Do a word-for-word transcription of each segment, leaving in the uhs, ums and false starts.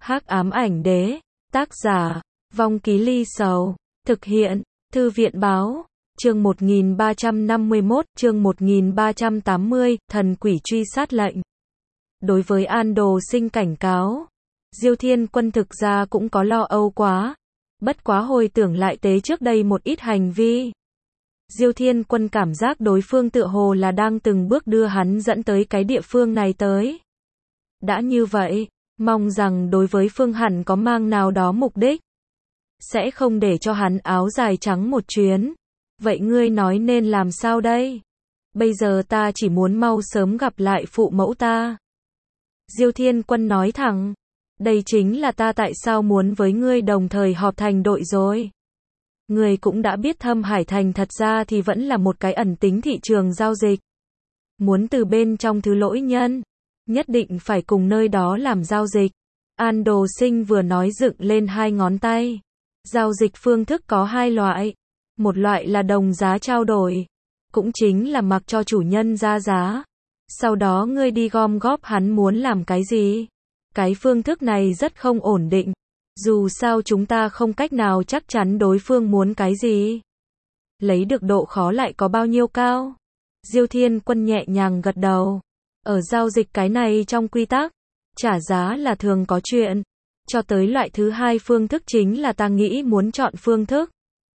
Hắc ám ảnh đế, tác giả, Vong Ký Ly Sầu, thực hiện, Thư viện báo, chương một nghìn ba trăm năm mươi mốt, chương một nghìn ba trăm tám mươi, thần quỷ truy sát lệnh. Đối với An Đồ Sinh cảnh cáo, Diêu Thiên Quân thực ra cũng có lo âu quá, bất quá hồi tưởng lại tế trước đây một ít hành vi. Diêu Thiên Quân cảm giác đối phương tựa hồ là đang từng bước đưa hắn dẫn tới cái địa phương này tới. Đã như vậy, mong rằng đối với phương hẳn có mang nào đó mục đích. Sẽ không để cho hắn áo dài trắng một chuyến. Vậy ngươi nói nên làm sao đây? Bây giờ ta chỉ muốn mau sớm gặp lại phụ mẫu ta. Diêu Thiên Quân nói thẳng. Đây chính là ta tại sao muốn với ngươi đồng thời họp thành đội rồi. Ngươi cũng đã biết Thâm Hải Thành thật ra thì vẫn là một cái ẩn tính thị trường giao dịch. Muốn từ bên trong thứ lỗi nhân, nhất định phải cùng nơi đó làm giao dịch. An Đồ Sinh vừa nói dựng lên hai ngón tay. Giao dịch phương thức có hai loại. Một loại là đồng giá trao đổi, cũng chính là mặc cho chủ nhân ra giá. Sau đó ngươi đi gom góp hắn muốn làm cái gì. Cái phương thức này rất không ổn định. Dù sao chúng ta không cách nào chắc chắn đối phương muốn cái gì. Lấy được độ khó lại có bao nhiêu cao? Diêu Thiên Quân nhẹ nhàng gật đầu. Ở giao dịch cái này trong quy tắc, trả giá là thường có chuyện. Cho tới loại thứ hai phương thức chính là ta nghĩ muốn chọn phương thức.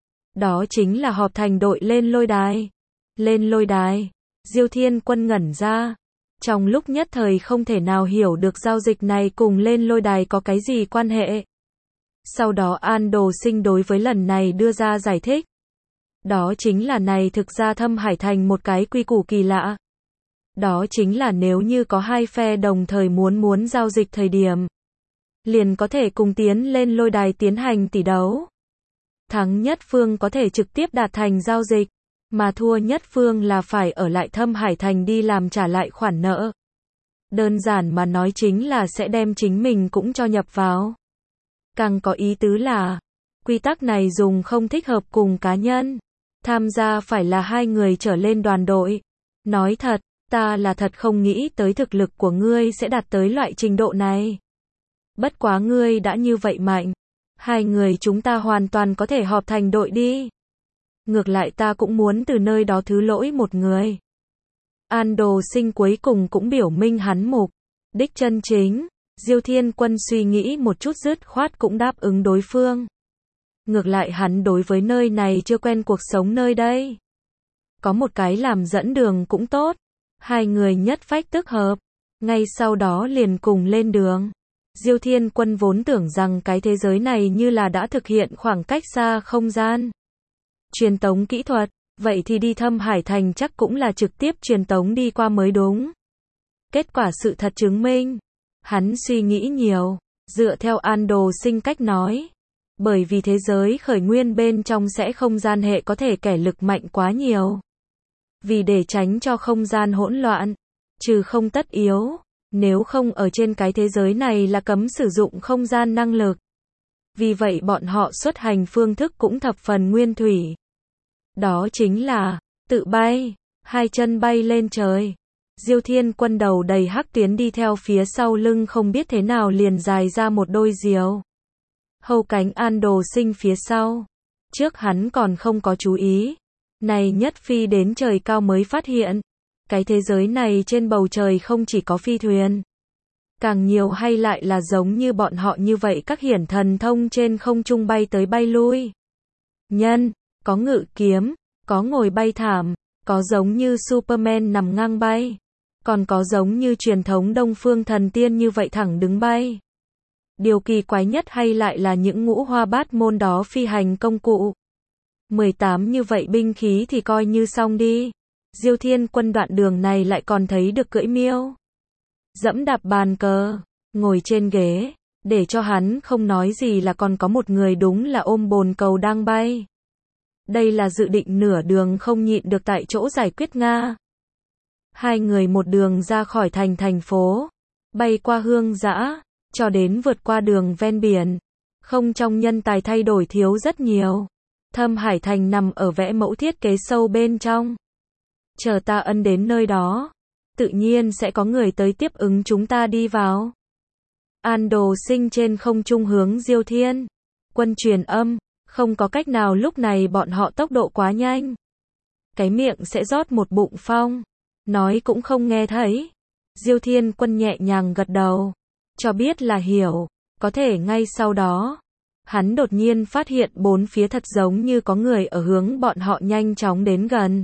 Đó chính là họp thành đội lên lôi đài. Lên lôi đài. Diêu Thiên Quân ngẩn ra. Trong lúc nhất thời không thể nào hiểu được giao dịch này cùng lên lôi đài có cái gì quan hệ. Sau đó An Đồ Sinh đối với lần này đưa ra giải thích. Đó chính là này thực ra Thâm Hải Thành một cái quy củ kỳ lạ. Đó chính là nếu như có hai phe đồng thời muốn muốn giao dịch thời điểm, liền có thể cùng tiến lên lôi đài tiến hành tỷ đấu. Thắng nhất phương có thể trực tiếp đạt thành giao dịch, mà thua nhất phương là phải ở lại Thâm Hải Thành đi làm trả lại khoản nợ. Đơn giản mà nói chính là sẽ đem chính mình cũng cho nhập vào. Càng có ý tứ là, quy tắc này dùng không thích hợp cùng cá nhân. Tham gia phải là hai người trở lên đoàn đội. Nói thật, ta là thật không nghĩ tới thực lực của ngươi sẽ đạt tới loại trình độ này. Bất quá ngươi đã như vậy mạnh. Hai người chúng ta hoàn toàn có thể họp thành đội đi. Ngược lại ta cũng muốn từ nơi đó thứ lỗi một người. An Đồ Sinh cuối cùng cũng biểu minh hắn mục đích chân chính. Diêu Thiên Quân suy nghĩ một chút dứt khoát cũng đáp ứng đối phương. Ngược lại hắn đối với nơi này chưa quen cuộc sống nơi đây. Có một cái làm dẫn đường cũng tốt. Hai người nhất phách tức hợp. Ngay sau đó liền cùng lên đường. Diêu Thiên Quân vốn tưởng rằng cái thế giới này như là đã thực hiện khoảng cách xa không gian. Truyền tống kỹ thuật, vậy thì đi Thâm Hải Thành chắc cũng là trực tiếp truyền tống đi qua mới đúng. Kết quả sự thật chứng minh. Hắn suy nghĩ nhiều, dựa theo An Đồ Sinh cách nói. Bởi vì thế giới khởi nguyên bên trong sẽ không gian hệ có thể kẻ lực mạnh quá nhiều. Vì để tránh cho không gian hỗn loạn, trừ không tất yếu. Nếu không ở trên cái thế giới này là cấm sử dụng không gian năng lực. Vì vậy bọn họ xuất hành phương thức cũng thập phần nguyên thủy. Đó chính là, tự bay, hai chân bay lên trời. Diêu Thiên Quân đầu đầy hắc tuyến đi theo phía sau lưng không biết thế nào liền dài ra một đôi diều. Hâu cánh An Đồ Sinh phía sau. Trước hắn còn không có chú ý. Này nhất phi đến trời cao mới phát hiện. Cái thế giới này trên bầu trời không chỉ có phi thuyền. Càng nhiều hay lại là giống như bọn họ như vậy các hiển thần thông trên không trung bay tới bay lui. Nhân, có ngự kiếm, có ngồi bay thảm, có giống như Superman nằm ngang bay. Còn có giống như truyền thống Đông Phương thần tiên như vậy thẳng đứng bay. Điều kỳ quái nhất hay lại là những ngũ hoa bát môn đó phi hành công cụ. mười tám như vậy binh khí thì coi như xong đi. Diêu Thiên Quân đoạn đường này lại còn thấy được cưỡi miêu. Dẫm đạp bàn cờ, ngồi trên ghế, để cho hắn không nói gì là còn có một người đúng là ôm bồn cầu đang bay. Đây là dự định nửa đường không nhịn được tại chỗ giải quyết Nga. Hai người một đường ra khỏi thành thành phố, bay qua hương dã, cho đến vượt qua đường ven biển. Không trong nhân tài thay đổi thiếu rất nhiều. Thâm Hải Thành nằm ở vẽ mẫu thiết kế sâu bên trong. Chờ ta ân đến nơi đó, tự nhiên sẽ có người tới tiếp ứng chúng ta đi vào. An Đồ Sinh trên không trung hướng Diêu Thiên Quân truyền âm, không có cách nào lúc này bọn họ tốc độ quá nhanh. Cái miệng sẽ rót một bụng phong, nói cũng không nghe thấy. Diêu Thiên Quân nhẹ nhàng gật đầu, cho biết là hiểu, có thể ngay sau đó. Hắn đột nhiên phát hiện bốn phía thật giống như có người ở hướng bọn họ nhanh chóng đến gần.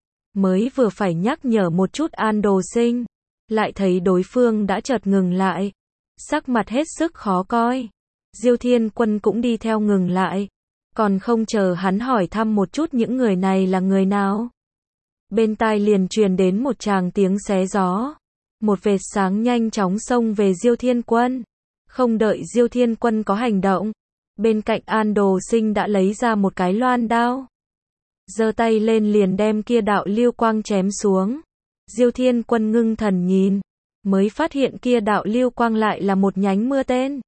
Mới vừa phải nhắc nhở một chút An Đồ Sinh, lại thấy đối phương đã chợt ngừng lại, sắc mặt hết sức khó coi. Diêu Thiên Quân cũng đi theo ngừng lại, còn không chờ hắn hỏi thăm một chút những người này là người nào. Bên tai liền truyền đến một tràng tiếng xé gió, một vệt sáng nhanh chóng xông về Diêu Thiên Quân. Không đợi Diêu Thiên Quân có hành động, bên cạnh An Đồ Sinh đã lấy ra một cái loan đao, giơ tay lên liền đem kia đạo lưu quang chém xuống. Diêu Thiên Quân ngưng thần nhìn, mới phát hiện kia đạo lưu quang lại là một nhánh mưa tên.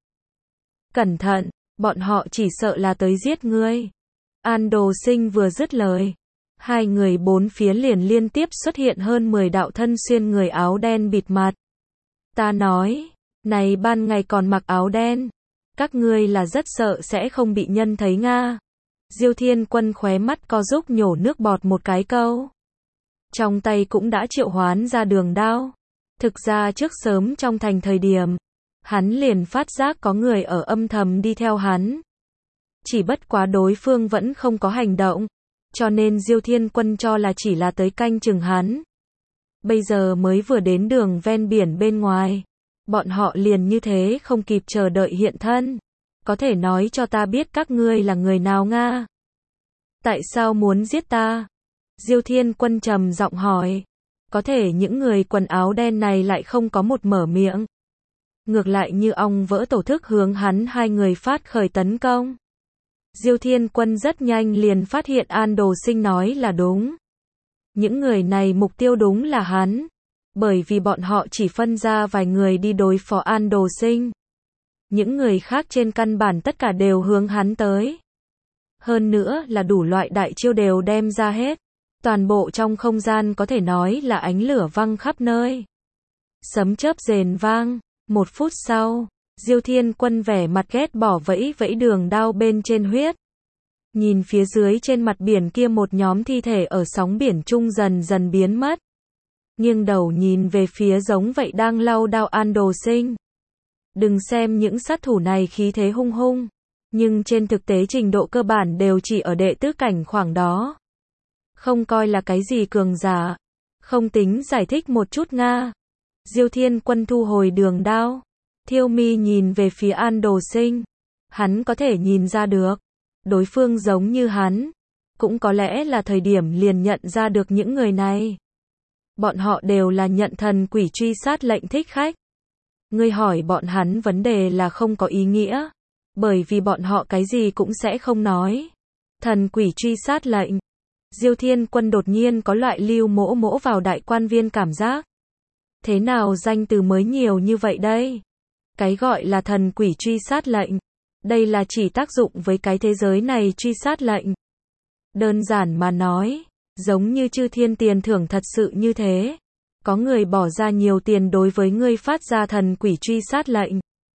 Cẩn thận, bọn họ chỉ sợ là tới giết ngươi. An Đồ Sinh vừa dứt lời, hai người bốn phía liền liên tiếp xuất hiện hơn mười đạo thân xuyên người áo đen bịt mặt. Ta nói, này ban ngày còn mặc áo đen, các ngươi là rất sợ sẽ không bị nhân thấy nga. Diêu Thiên Quân khóe mắt co rúc nhổ nước bọt một cái câu. Trong tay cũng đã triệu hoán ra đường đao. Thực ra trước sớm trong thành thời điểm, hắn liền phát giác có người ở âm thầm đi theo hắn. Chỉ bất quá đối phương vẫn không có hành động, cho nên Diêu Thiên Quân cho là chỉ là tới canh chừng hắn. Bây giờ mới vừa đến đường ven biển bên ngoài, bọn họ liền như thế không kịp chờ đợi hiện thân. Có thể nói cho ta biết các ngươi là người nào nga? Tại sao muốn giết ta? Diêu Thiên Quân trầm giọng hỏi. Có thể những người quần áo đen này lại không có một mở miệng. Ngược lại như ong vỡ tổ thức hướng hắn hai người phát khởi tấn công. Diêu Thiên Quân rất nhanh liền phát hiện An Đồ Sinh nói là đúng. Những người này mục tiêu đúng là hắn. Bởi vì bọn họ chỉ phân ra vài người đi đối phó An Đồ Sinh. Những người khác trên căn bản tất cả đều hướng hắn tới. Hơn nữa là đủ loại đại chiêu đều đem ra hết. Toàn bộ trong không gian có thể nói là ánh lửa văng khắp nơi. Sấm chớp rền vang. Một phút sau, Diêu Thiên Quân vẻ mặt ghét bỏ vẫy vẫy đường đao bên trên huyết. Nhìn phía dưới trên mặt biển kia một nhóm thi thể ở sóng biển chung dần dần biến mất. Nghiêng đầu nhìn về phía giống vậy đang lau đao An Đồ Sinh. Đừng xem những sát thủ này khí thế hung hung, nhưng trên thực tế trình độ cơ bản đều chỉ ở đệ tứ cảnh khoảng đó. Không coi là cái gì cường giả. Không tính giải thích một chút nga. Diêu Thiên Quân thu hồi đường đao. Thiêu mi nhìn về phía An Đồ Sinh. Hắn có thể nhìn ra được. Đối phương giống như hắn. Cũng có lẽ là thời điểm liền nhận ra được những người này. Bọn họ đều là nhận thần quỷ truy sát lệnh thích khách. Ngươi hỏi bọn hắn vấn đề là không có ý nghĩa. Bởi vì bọn họ cái gì cũng sẽ không nói. Thần quỷ truy sát lệnh. Diêu Thiên Quân đột nhiên có loại lưu mỗ mỗ vào đại quan viên cảm giác. Thế nào danh từ mới nhiều như vậy đây? Cái gọi là thần quỷ truy sát lệnh. Đây là chỉ tác dụng với cái thế giới này truy sát lệnh. Đơn giản mà nói, giống như chư thiên tiền thưởng thật sự như thế. Có người bỏ ra nhiều tiền đối với ngươi phát ra thần quỷ truy sát lệnh.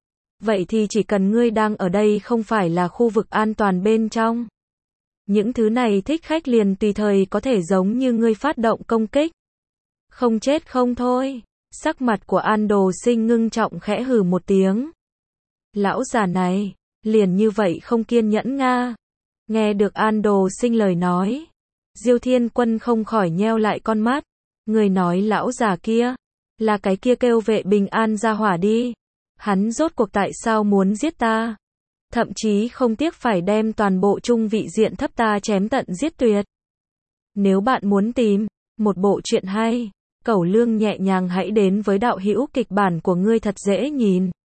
Vậy thì chỉ cần ngươi đang ở đây không phải là khu vực an toàn bên trong. Những thứ này thích khách liền tùy thời có thể giống như ngươi phát động công kích. Không chết không thôi. Sắc mặt của An Đồ Sinh ngưng trọng khẽ hừ một tiếng. Lão già này, liền như vậy không kiên nhẫn nga. Nghe được An Đồ Sinh lời nói, Diêu Thiên Quân không khỏi nheo lại con mắt. Người nói lão già kia, là cái kia kêu vệ bình an ra hỏa đi. Hắn rốt cuộc tại sao muốn giết ta? Thậm chí không tiếc phải đem toàn bộ trung vị diện thấp ta chém tận giết tuyệt. Nếu bạn muốn tìm một bộ truyện hay, Cẩu Lương nhẹ nhàng hãy đến với đạo hữu kịch bản của ngươi thật dễ nhìn.